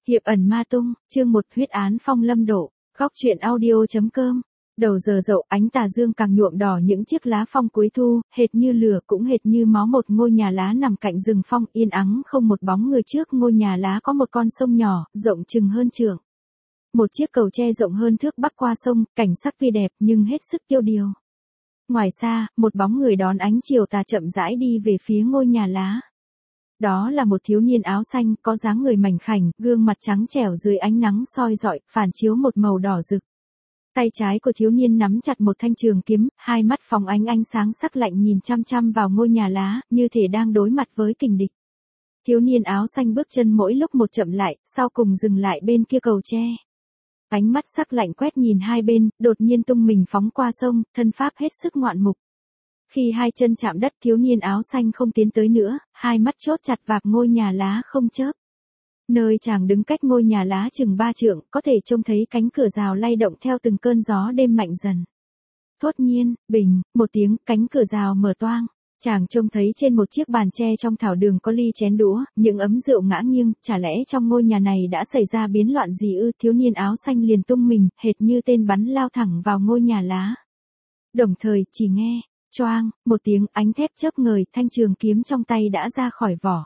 Hiệp ẩn ma tung, chương 1 huyết án phong lâm độ, góc truyện audio.com. Đầu giờ dậu ánh tà dương càng nhuộm đỏ những chiếc lá phong cuối thu, hệt như lửa cũng hệt như máu. Một ngôi nhà lá nằm cạnh rừng phong yên ắng không một bóng người. Trước ngôi nhà lá có một con sông nhỏ, rộng chừng hơn trượng. Một chiếc cầu tre rộng hơn thước bắc qua sông, cảnh sắc tuy đẹp nhưng hết sức tiêu điều. Ngoài xa, một bóng người đón ánh chiều tà chậm rãi đi về phía ngôi nhà lá. Đó là một thiếu niên áo xanh, có dáng người mảnh khảnh, gương mặt trắng trẻo dưới ánh nắng soi rọi, phản chiếu một màu đỏ rực. Tay trái của thiếu niên nắm chặt một thanh trường kiếm, hai mắt phóng ánh sáng sắc lạnh nhìn chăm chăm vào ngôi nhà lá, như thể đang đối mặt với kình địch. Thiếu niên áo xanh bước chân mỗi lúc một chậm lại, sau cùng dừng lại bên kia cầu tre. Ánh mắt sắc lạnh quét nhìn hai bên, đột nhiên tung mình phóng qua sông, thân pháp hết sức ngoạn mục. Khi hai chân chạm đất, thiếu niên áo xanh không tiến tới nữa, hai mắt chốt chặt vào ngôi nhà lá không chớp. Nơi chàng đứng cách ngôi nhà lá chừng 3 trượng, có thể trông thấy cánh cửa rào lay động theo từng cơn gió đêm mạnh dần. Thốt nhiên, bình, một tiếng, cánh cửa rào mở toang. Chàng trông thấy trên một chiếc bàn tre trong thảo đường có ly chén đũa, những ấm rượu ngã nghiêng, chả lẽ trong ngôi nhà này đã xảy ra biến loạn gì ư? Thiếu niên áo xanh liền tung mình, hệt như tên bắn lao thẳng vào ngôi nhà lá. Đồng thời, chỉ nghe choang, một tiếng, ánh thép chớp ngời, thanh trường kiếm trong tay đã ra khỏi vỏ.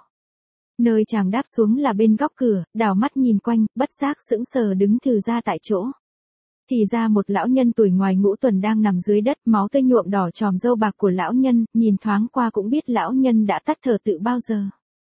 Nơi chàng đáp xuống là bên góc cửa, đảo mắt nhìn quanh, bất giác sững sờ đứng thừ ra tại chỗ. Thì ra một lão nhân tuổi ngoài ngũ tuần đang nằm dưới đất, máu tươi nhuộm đỏ tròm râu bạc của lão nhân, nhìn thoáng qua cũng biết lão nhân đã tắt thở từ bao giờ.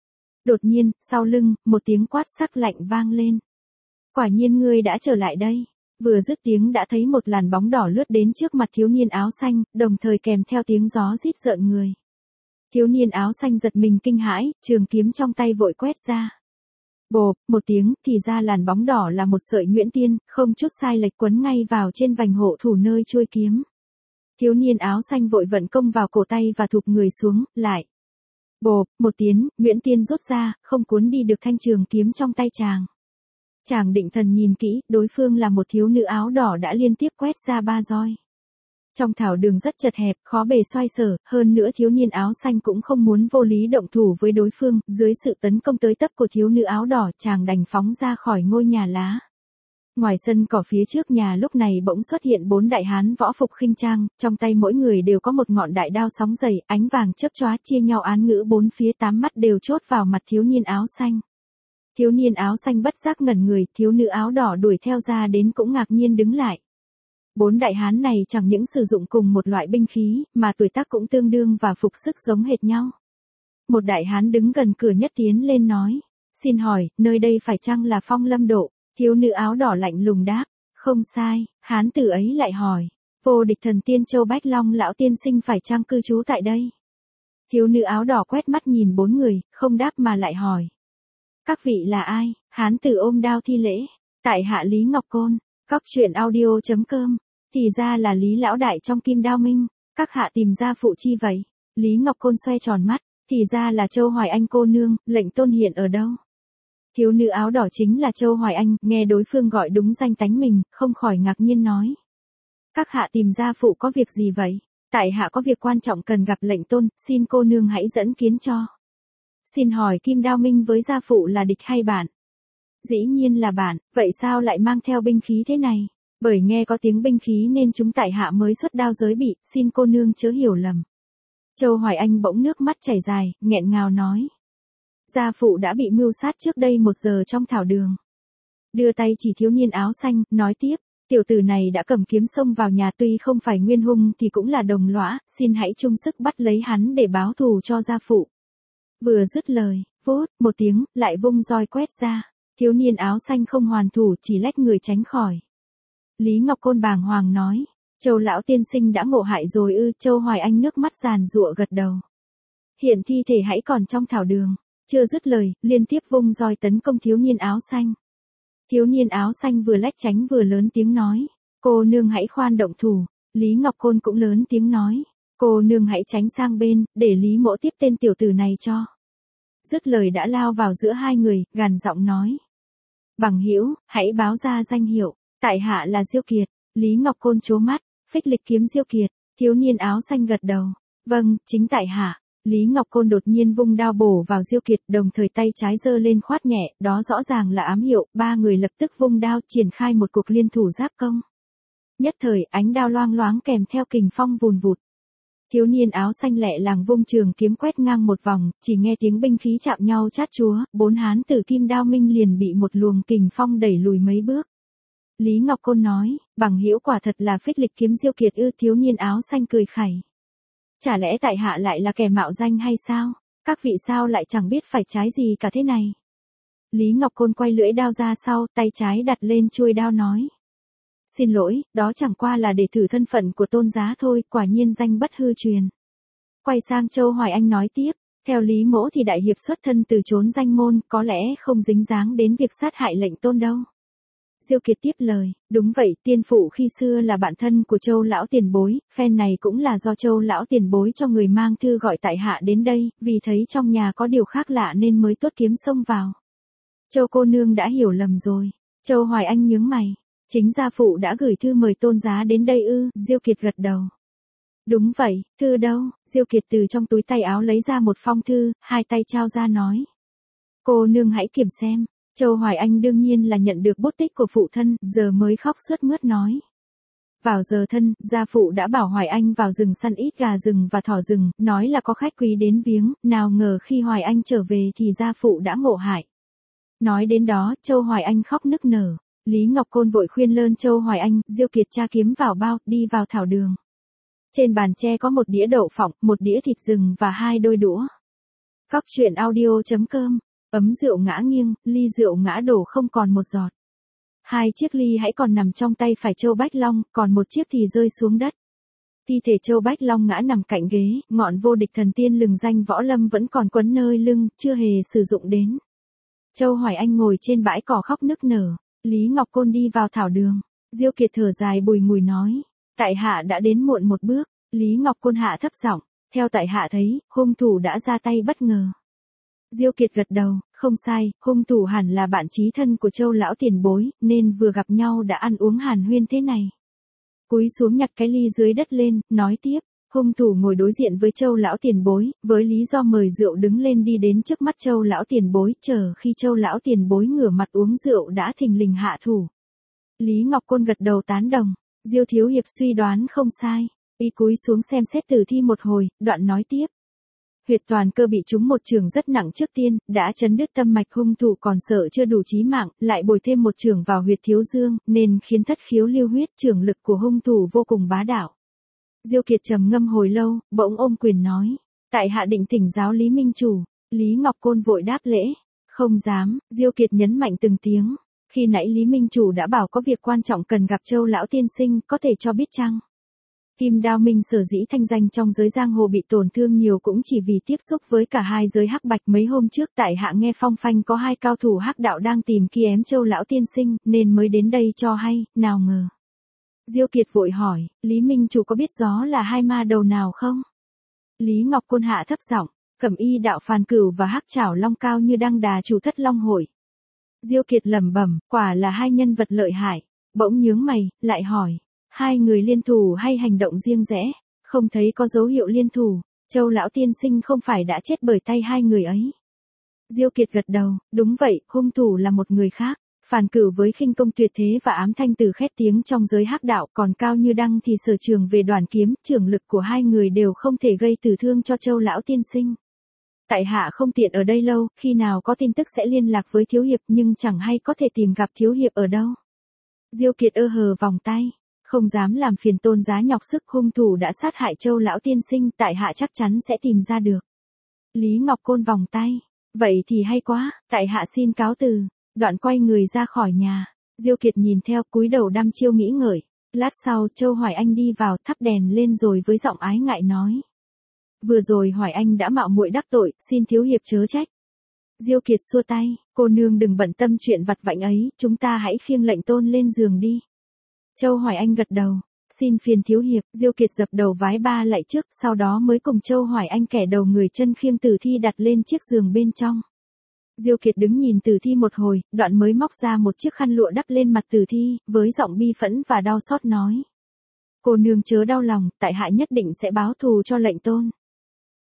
Đột nhiên, sau lưng, một tiếng quát sắc lạnh vang lên. Quả nhiên ngươi đã trở lại đây. Vừa dứt tiếng đã thấy một làn bóng đỏ lướt đến trước mặt thiếu niên áo xanh, đồng thời kèm theo tiếng gió rít rợn người. Thiếu niên áo xanh giật mình kinh hãi, trường kiếm trong tay vội quét ra. Bộp, một tiếng, thì ra làn bóng đỏ là một sợi nhuyễn tiên, không chút sai lệch quấn ngay vào trên vành hộ thủ nơi chuôi kiếm. Thiếu niên áo xanh vội vận công vào cổ tay và thụp người xuống, lại. Bộp, một tiếng, nhuyễn tiên rút ra, không cuốn đi được thanh trường kiếm trong tay chàng. Chàng định thần nhìn kỹ, đối phương là một thiếu nữ áo đỏ đã liên tiếp quét ra 3 roi. Trong thảo đường rất chật hẹp, khó bề xoay sở, hơn nữa thiếu niên áo xanh cũng không muốn vô lý động thủ với đối phương, dưới sự tấn công tới tấp của thiếu nữ áo đỏ, chàng đành phóng ra khỏi ngôi nhà lá. Ngoài sân cỏ phía trước nhà lúc này bỗng xuất hiện 4 đại hán võ phục khinh trang, trong tay mỗi người đều có một ngọn đại đao sóng dày, ánh vàng chớp chóa chia nhau án ngữ bốn phía, 8 mắt đều chốt vào mặt thiếu niên áo xanh. Thiếu niên áo xanh bất giác ngẩn người, thiếu nữ áo đỏ đuổi theo ra đến cũng ngạc nhiên đứng lại. 4 đại hán này chẳng những sử dụng cùng một loại binh khí, mà tuổi tác cũng tương đương và phục sức giống hệt nhau. Một đại hán đứng gần cửa nhất tiến lên nói, xin hỏi, nơi đây phải chăng là phong lâm độ? Thiếu nữ áo đỏ lạnh lùng đáp, không sai. Hán tử ấy lại hỏi, vô địch thần tiên Châu Bách Long lão tiên sinh phải chăng cư trú tại đây? Thiếu nữ áo đỏ quét mắt nhìn 4 người, không đáp mà lại hỏi, các vị là ai? Hán tử ôm đao thi lễ, tại hạ Lý Ngọc Côn. Góc truyện audio.com. Thì ra là Lý lão đại trong Kim Đao Minh. Các hạ tìm ra phụ chi vậy? Lý Ngọc Côn xoay tròn mắt, thì ra là Châu Hoài Anh cô nương, lệnh tôn hiện ở đâu? Thiếu nữ áo đỏ chính là Châu Hoài Anh, nghe đối phương gọi đúng danh tánh mình, không khỏi ngạc nhiên nói. Các hạ tìm ra phụ có việc gì vậy? Tại hạ có việc quan trọng cần gặp lệnh tôn, xin cô nương hãy dẫn kiến cho. Xin hỏi Kim Đao Minh với gia phụ là địch hay bạn? Dĩ nhiên là bạn, vậy sao lại mang theo binh khí thế này? Bởi nghe có tiếng binh khí nên chúng tại hạ mới xuất đao giới bị, xin cô nương chớ hiểu lầm. Châu Hoài Anh bỗng nước mắt chảy dài, nghẹn ngào nói. Gia phụ đã bị mưu sát trước đây 1 giờ trong thảo đường. Đưa tay chỉ thiếu niên áo xanh, nói tiếp, tiểu tử này đã cầm kiếm xông vào nhà, tuy không phải nguyên hung thì cũng là đồng lõa, xin hãy chung sức bắt lấy hắn để báo thù cho gia phụ. Vừa dứt lời, vút, một tiếng, lại vung roi quét ra. Thiếu niên áo xanh không hoàn thủ, chỉ lách người tránh khỏi. Lý Ngọc Côn bàng hoàng nói, Châu lão tiên sinh đã ngộ hại rồi ư? Châu Hoài Anh nước mắt giàn giụa gật đầu. Hiện thi thể hãy còn trong thảo đường. Chưa dứt lời, liên tiếp vung roi tấn công thiếu niên áo xanh. Thiếu niên áo xanh vừa lách tránh vừa lớn tiếng nói, cô nương hãy khoan động thủ. Lý Ngọc Côn cũng lớn tiếng nói, cô nương hãy tránh sang bên, để Lý mỗ tiếp tên tiểu tử này cho. Dứt lời đã lao vào giữa hai người, gằn giọng nói. Bằng hữu, hãy báo ra danh hiệu, tại hạ là Diêu Kiệt. Lý Ngọc Côn trố mắt, phích lịch kiếm Diêu Kiệt. Thiếu niên áo xanh gật đầu, vâng, chính tại hạ. Lý Ngọc Côn đột nhiên vung đao bổ vào Diêu Kiệt, đồng thời tay trái giơ lên khoát nhẹ, đó rõ ràng là ám hiệu, ba người lập tức vung đao triển khai một cuộc liên thủ giáp công. Nhất thời, ánh đao loang loáng kèm theo kình phong vùn vụt. Thiếu niên áo xanh lẹ làng vung trường kiếm quét ngang một vòng, chỉ nghe tiếng binh khí chạm nhau chát chúa, bốn hán tử Kim Đao Minh liền bị một luồng kình phong đẩy lùi mấy bước. Lý Ngọc Côn nói, bằng hữu quả thật là phích lịch kiếm Diêu Kiệt ư? Thiếu niên áo xanh cười khẩy. Chả lẽ tại hạ lại là kẻ mạo danh hay sao? Các vị sao lại chẳng biết phải trái gì cả thế này? Lý Ngọc Côn quay lưỡi đao ra sau, tay trái đặt lên chuôi đao nói. Xin lỗi, đó chẳng qua là để thử thân phận của tôn giá thôi, quả nhiên danh bất hư truyền. Quay sang Châu Hoài Anh nói tiếp, theo Lý mỗ thì đại hiệp xuất thân từ chốn danh môn, có lẽ không dính dáng đến việc sát hại lệnh tôn đâu. Diêu Kiệt tiếp lời, đúng vậy, tiên phụ khi xưa là bạn thân của Châu lão tiền bối, phen này cũng là do Châu lão tiền bối cho người mang thư gọi tại hạ đến đây, vì thấy trong nhà có điều khác lạ nên mới tuốt kiếm xông vào. Châu cô nương đã hiểu lầm rồi. Châu Hoài Anh nhướng mày, chính gia phụ đã gửi thư mời tôn giá đến đây ư? Diêu Kiệt gật đầu. Đúng vậy, thư đâu? Diêu Kiệt từ trong túi tay áo lấy ra một phong thư, hai tay trao ra nói. Cô nương hãy kiểm xem. Châu Hoài Anh đương nhiên là nhận được bút tích của phụ thân, giờ mới khóc sướt mướt nói. Vào giờ thân, gia phụ đã bảo Hoài Anh vào rừng săn ít gà rừng và thỏ rừng, nói là có khách quý đến viếng, nào ngờ khi Hoài Anh trở về thì gia phụ đã ngộ hại. Nói đến đó, Châu Hoài Anh khóc nức nở. Lý Ngọc Côn vội khuyên lơn Châu Hoài Anh, Diêu Kiệt tra kiếm vào bao, đi vào thảo đường. Trên bàn tre có một đĩa đậu phộng, một đĩa thịt rừng và hai đôi đũa. Cóc truyện audio.com. Ấm rượu ngã nghiêng, ly rượu ngã đổ không còn một giọt. Hai chiếc ly hãy còn nằm trong tay phải Châu Bách Long, còn một chiếc thì rơi xuống đất. Thi thể Châu Bách Long ngã nằm cạnh ghế, ngọn vô địch thần tiên lừng danh võ lâm vẫn còn quấn nơi lưng, chưa hề sử dụng đến. Châu Hoài Anh ngồi trên bãi cỏ khóc nức nở. Lý Ngọc Côn đi vào thảo đường. Diêu Kiệt thở dài bùi ngùi nói. Tại hạ đã đến muộn một bước. Lý Ngọc Côn hạ thấp giọng. Theo tại hạ thấy, hung thủ đã ra tay bất ngờ. Diêu Kiệt gật đầu, không sai, hung thủ hẳn là bạn chí thân của Châu lão tiền bối, nên vừa gặp nhau đã ăn uống hàn huyên thế này. Cúi xuống nhặt cái ly dưới đất lên, nói tiếp, hung thủ ngồi đối diện với Châu lão tiền bối, với lý do mời rượu đứng lên đi đến trước mắt Châu lão tiền bối, chờ khi Châu lão tiền bối ngửa mặt uống rượu đã thình lình hạ thủ. Lý Ngọc Côn gật đầu tán đồng, Diêu thiếu hiệp suy đoán không sai, y cúi xuống xem xét tử thi một hồi, đoạn nói tiếp. Huyệt toàn cơ bị trúng một chưởng rất nặng trước tiên, đã chấn đứt tâm mạch, hung thủ còn sợ chưa đủ chí mạng, lại bồi thêm một chưởng vào huyệt thiếu dương, nên khiến thất khiếu lưu huyết, chưởng lực của hung thủ vô cùng bá đạo. Diêu Kiệt trầm ngâm hồi lâu, bỗng ôm quyền nói, tại hạ định thỉnh giáo Lý Minh chủ. Lý Ngọc Côn vội đáp lễ, không dám. Diêu Kiệt nhấn mạnh từng tiếng, khi nãy Lý Minh chủ đã bảo có việc quan trọng cần gặp Châu lão tiên sinh, có thể cho biết chăng? Kim Đao Minh sở dĩ thanh danh trong giới giang hồ bị tổn thương nhiều cũng chỉ vì tiếp xúc với cả hai giới hắc bạch. Mấy hôm trước tại hạ nghe phong phanh có hai cao thủ hắc đạo đang tìm kiếm Châu lão tiên sinh, nên mới đến đây cho hay, nào ngờ. Diêu Kiệt vội hỏi, Lý Minh chủ có biết rõ là hai ma đầu nào không? Lý Ngọc Côn hạ thấp giọng, Cẩm Y đạo Phàn Cửu và Hắc Trảo Long Cao Như Đăng Đà chủ Thất Long hội. Diêu Kiệt lẩm bẩm, quả là hai nhân vật lợi hại. Bỗng nhướng mày, lại hỏi, hai người liên thủ hay hành động riêng rẽ? Không thấy có dấu hiệu liên thủ, Châu lão tiên sinh không phải đã chết bởi tay hai người ấy. Diêu Kiệt gật đầu, đúng vậy, hung thủ là một người khác. Phàn Cửu với khinh công tuyệt thế và ám thanh từ khét tiếng trong giới hắc đạo, còn Cao Như Đăng thì sở trường về đoản kiếm, trưởng lực của hai người đều không thể gây tử thương cho Châu lão tiên sinh. Tại hạ không tiện ở đây lâu, khi nào có tin tức sẽ liên lạc với thiếu hiệp, nhưng chẳng hay có thể tìm gặp thiếu hiệp ở đâu. Diêu Kiệt ơ hờ vòng tay, không dám làm phiền tôn giá nhọc sức, hung thủ đã sát hại Châu lão tiên sinh, tại hạ chắc chắn sẽ tìm ra được. Lý Ngọc Côn vòng tay, vậy thì hay quá, tại hạ xin cáo từ. Đoạn quay người ra khỏi nhà. Diêu Kiệt nhìn theo, cúi đầu đăm chiêu nghĩ ngợi. Lát sau Châu Hoài Anh đi vào, thắp đèn lên rồi với giọng ái ngại nói. Vừa rồi Hoài Anh đã mạo muội đắc tội, xin thiếu hiệp chớ trách. Diêu Kiệt xua tay, cô nương đừng bận tâm chuyện vặt vãnh ấy, chúng ta hãy khiêng lệnh tôn lên giường đi. Châu Hoài Anh gật đầu, xin phiền thiếu hiệp. Diêu Kiệt dập đầu vái ba lạy trước, sau đó mới cùng Châu Hoài Anh kẻ đầu người chân khiêng tử thi đặt lên chiếc giường bên trong. Diêu Kiệt đứng nhìn tử thi một hồi, đoạn mới móc ra một chiếc khăn lụa đắp lên mặt tử thi, với giọng bi phẫn và đau xót nói. Cô nương chớ đau lòng, tại hạ nhất định sẽ báo thù cho lệnh tôn.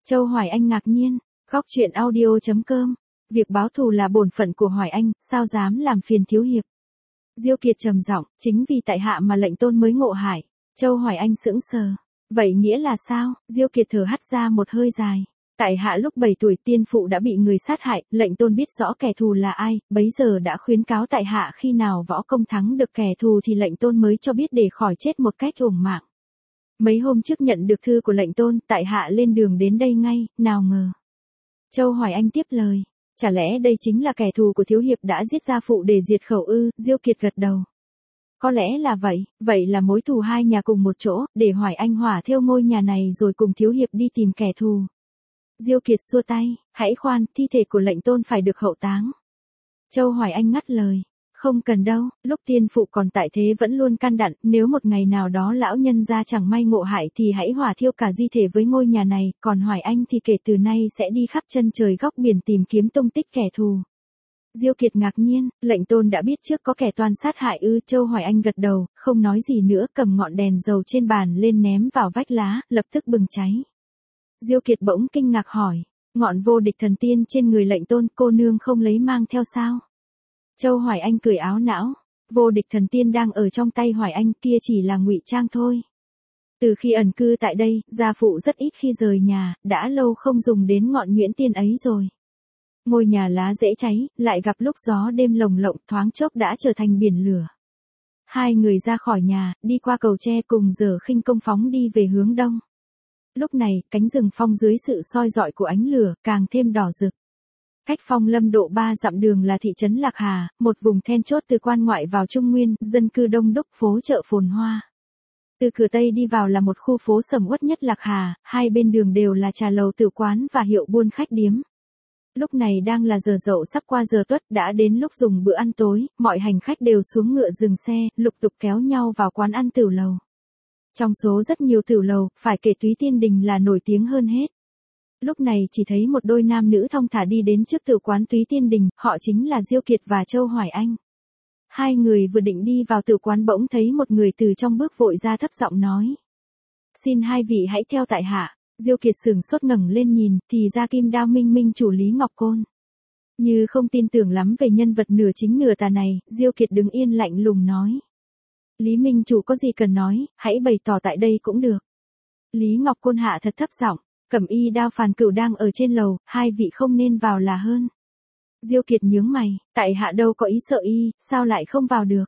Châu Hoài Anh ngạc nhiên, góc chuyện audio.com. Việc báo thù là bổn phận của Hoài Anh, sao dám làm phiền thiếu hiệp. Diêu Kiệt trầm giọng, chính vì tại hạ mà lệnh tôn mới ngộ hại. Châu Hoài Anh sững sờ. Vậy nghĩa là sao? Diêu Kiệt thở hắt ra một hơi dài. Tại hạ lúc 7 tuổi tiên phụ đã bị người sát hại, lệnh tôn biết rõ kẻ thù là ai, bấy giờ đã khuyến cáo tại hạ khi nào võ công thắng được kẻ thù thì lệnh tôn mới cho biết để khỏi chết một cách uổng mạng. Mấy hôm trước nhận được thư của lệnh tôn, tại hạ lên đường đến đây ngay, nào ngờ. Châu Hoài Anh tiếp lời, chả lẽ đây chính là kẻ thù của thiếu hiệp đã giết gia phụ để diệt khẩu ư? Diêu Kiệt gật đầu. Có lẽ là vậy, vậy là mối thù hai nhà cùng một chỗ, để Hoài Anh hỏa thiêu ngôi nhà này rồi cùng thiếu hiệp đi tìm kẻ thù. Diêu Kiệt xua tay, hãy khoan, thi thể của lệnh tôn phải được hậu táng. Châu Hoài Anh ngắt lời, không cần đâu, lúc tiên phụ còn tại thế vẫn luôn can dặn, nếu một ngày nào đó lão nhân gia chẳng may ngộ hại thì hãy hỏa thiêu cả di thể với ngôi nhà này, còn Hoài Anh thì kể từ nay sẽ đi khắp chân trời góc biển tìm kiếm tung tích kẻ thù. Diêu Kiệt ngạc nhiên, lệnh tôn đã biết trước có kẻ toan sát hại ư? Châu Hoài Anh gật đầu, không nói gì nữa, cầm ngọn đèn dầu trên bàn lên ném vào vách lá, lập tức bừng cháy. Diêu Kiệt bỗng kinh ngạc hỏi, ngọn vô địch thần tiên trên người lệnh tôn cô nương không lấy mang theo sao? Châu Hoài Anh cười áo não, vô địch thần tiên đang ở trong tay Hoài Anh, kia chỉ là ngụy trang thôi. Từ khi ẩn cư tại đây, gia phụ rất ít khi rời nhà, đã lâu không dùng đến ngọn nhuyễn tiên ấy rồi. Ngôi nhà lá dễ cháy, lại gặp lúc gió đêm lồng lộng, thoáng chốc đã trở thành biển lửa. Hai người ra khỏi nhà, đi qua cầu tre cùng Giờ Khinh Công phóng đi về hướng đông. Lúc này, cánh rừng phong dưới sự soi rọi của ánh lửa, càng thêm đỏ rực. Cách Phong Lâm độ 3 dặm đường là thị trấn Lạc Hà, một vùng then chốt từ quan ngoại vào Trung Nguyên, dân cư đông đúc, phố chợ phồn hoa. Từ cửa Tây đi vào là một khu phố sầm uất nhất Lạc Hà, hai bên đường đều là trà lầu tử quán và hiệu buôn khách điếm. Lúc này đang là giờ dậu sắp qua giờ tuất, đã đến lúc dùng bữa ăn tối, mọi hành khách đều xuống ngựa dừng xe, lục tục kéo nhau vào quán ăn tửu lầu. Trong số rất nhiều tửu lầu, phải kể Túy Tiên Đình là nổi tiếng hơn hết. Lúc này chỉ thấy một đôi nam nữ thong thả đi đến trước tửu quán Túy Tiên Đình, họ chính là Diêu Kiệt và Châu Hoài Anh. Hai người vừa định đi vào tửu quán bỗng thấy một người từ trong bước vội ra thấp giọng nói. Xin hai vị hãy theo tại hạ. Diêu Kiệt sửng sốt ngẩng lên nhìn, thì ra Kim Đao Minh Minh chủ Lý Ngọc Côn. Như không tin tưởng lắm về nhân vật nửa chính nửa tà này, Diêu Kiệt đứng yên lạnh lùng nói. Lý Minh chủ có gì cần nói, hãy bày tỏ tại đây cũng được. Lý Ngọc Côn hạ thật thấp giọng, Cẩm Y Đao Phàn Cửu đang ở trên lầu, hai vị không nên vào là hơn. Diêu Kiệt nhướng mày, tại hạ đâu có ý sợ y, sao lại không vào được.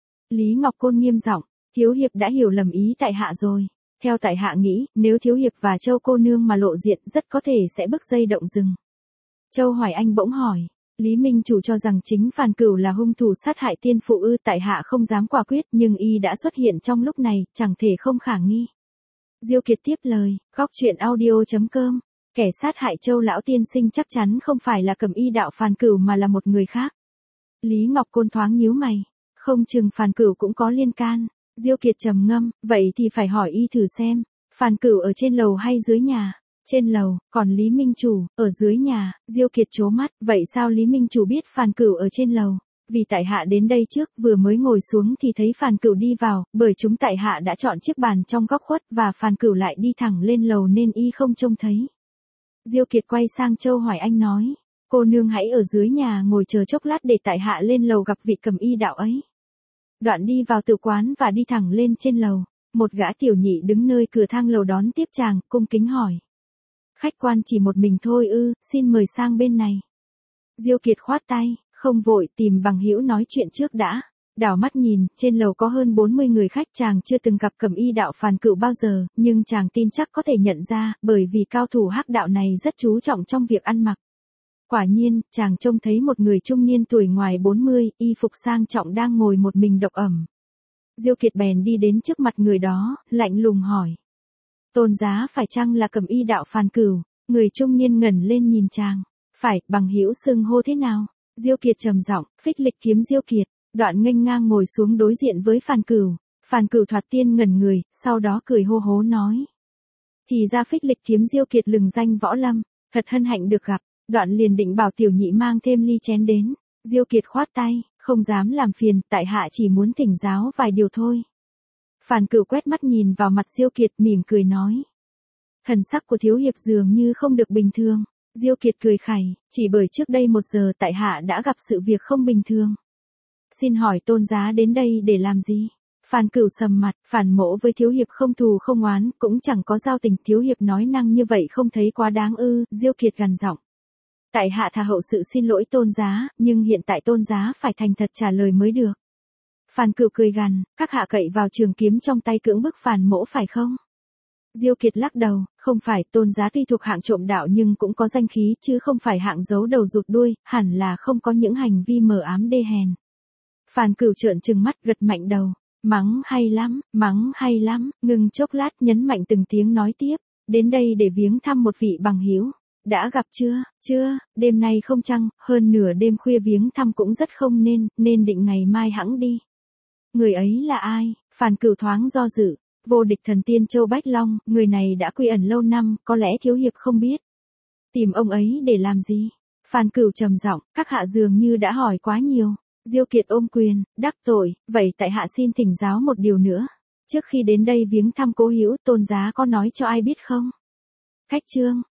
Lý Ngọc Côn nghiêm giọng, thiếu hiệp đã hiểu lầm ý tại hạ rồi. Theo tại hạ nghĩ, nếu thiếu hiệp và Châu cô nương mà lộ diện rất có thể sẽ bức dây động rừng. Châu Hoài Anh bỗng hỏi, Lý Minh chủ cho rằng chính Phàn Cửu là hung thủ sát hại tiên phụ ư? Tại hạ không dám quả quyết, nhưng y đã xuất hiện trong lúc này, chẳng thể không khả nghi. Diêu Kiệt tiếp lời, góc chuyện audio.com, kẻ sát hại Châu lão tiên sinh chắc chắn không phải là Cẩm Y đạo Phàn Cửu mà là một người khác. Lý Ngọc Côn thoáng nhíu mày, không chừng Phàn Cửu cũng có liên can. Diêu Kiệt trầm ngâm, vậy thì phải hỏi y thử xem, Phàn Cửu ở trên lầu hay dưới nhà? Trên lầu, còn Lý Minh chủ, ở dưới nhà. Diêu Kiệt trố mắt, vậy sao Lý Minh chủ biết Phàn Cửu ở trên lầu? Vì tại hạ đến đây trước, vừa mới ngồi xuống thì thấy Phàn Cửu đi vào, bởi chúng tại hạ đã chọn chiếc bàn trong góc khuất và Phàn Cửu lại đi thẳng lên lầu nên y không trông thấy. Diêu Kiệt quay sang Châu Hoài Anh nói, cô nương hãy ở dưới nhà ngồi chờ chốc lát để tại hạ lên lầu gặp vị Cẩm Y đạo ấy. Đoạn đi vào tửu quán và đi thẳng lên trên lầu, một gã tiểu nhị đứng nơi cửa thang lầu đón tiếp chàng, cung kính hỏi. Khách quan chỉ một mình thôi ư, xin mời sang bên này. Diêu Kiệt khoát tay, không vội, tìm bằng hữu nói chuyện trước đã. Đảo mắt nhìn, trên lầu có hơn 40 người khách, chàng chưa từng gặp Cẩm Y đạo Phàn Cửu bao giờ, nhưng chàng tin chắc có thể nhận ra, bởi vì cao thủ hắc đạo này rất chú trọng trong việc ăn mặc. Quả nhiên, chàng trông thấy một người trung niên tuổi ngoài 40, y phục sang trọng đang ngồi một mình độc ẩm. Diêu Kiệt bèn đi đến trước mặt người đó, lạnh lùng hỏi. Tôn giá phải chăng là Cẩm Y đạo Phàn Cửu? Người trung niên ngẩng lên nhìn chàng. Phải, bằng hữu xưng hô thế nào? Diêu Kiệt trầm giọng, Phích Lịch kiếm Diêu Kiệt. Đoạn nghênh ngang ngồi xuống đối diện với Phàn Cửu. Phàn Cửu thoạt tiên ngẩn người, sau đó cười hô hố nói. Thì ra Phích Lịch kiếm Diêu Kiệt lừng danh võ lâm, thật hân hạnh được gặp. Đoạn liền định bảo tiểu nhị mang thêm ly chén đến. Diêu Kiệt khoát tay, không dám làm phiền, tại hạ chỉ muốn thỉnh giáo vài điều thôi. Phàn Cửu quét mắt nhìn vào mặt Diêu Kiệt mỉm cười nói. Thần sắc của thiếu hiệp dường như không được bình thường. Diêu Kiệt cười khẩy, chỉ bởi trước đây 1 giờ tại hạ đã gặp sự việc không bình thường. Xin hỏi tôn giá đến đây để làm gì? Phan Cửu sầm mặt, Phản Mỗ với thiếu hiệp không thù không oán, cũng chẳng có giao tình, thiếu hiệp nói năng như vậy không thấy quá đáng ư? Diêu Kiệt gằn giọng. Tại hạ thà hậu sự xin lỗi tôn giá, nhưng hiện tại tôn giá phải thành thật trả lời mới được. Phan Cửu cười gằn, các hạ cậy vào trường kiếm trong tay cưỡng bức Phản Mỗ phải không? Diêu Kiệt lắc đầu, không phải, tôn giá tuy thuộc hạng trộm đạo nhưng cũng có danh khí chứ không phải hạng giấu đầu rụt đuôi, hẳn là không có những hành vi mờ ám đê hèn. Phan Cửu trợn trừng mắt gật mạnh đầu, mắng hay lắm, ngừng chốc lát nhấn mạnh từng tiếng nói tiếp, đến đây để viếng thăm một vị bằng hữu. Đã gặp chưa, đêm nay không chăng, hơn nửa đêm khuya viếng thăm cũng rất không nên định ngày mai hẵng đi. Người ấy là ai? Phan Cửu thoáng do dự. Vô địch thần tiên Châu Bách Long, người này đã quy ẩn lâu năm, có lẽ thiếu hiệp không biết. Tìm ông ấy để làm gì? Phan Cửu trầm giọng, các hạ dường như đã hỏi quá nhiều. Diêu Kiệt ôm quyền, đắc tội, vậy tại hạ xin thỉnh giáo một điều nữa. Trước khi đến đây viếng thăm cố hữu, tôn giá có nói cho ai biết không? Khách trương,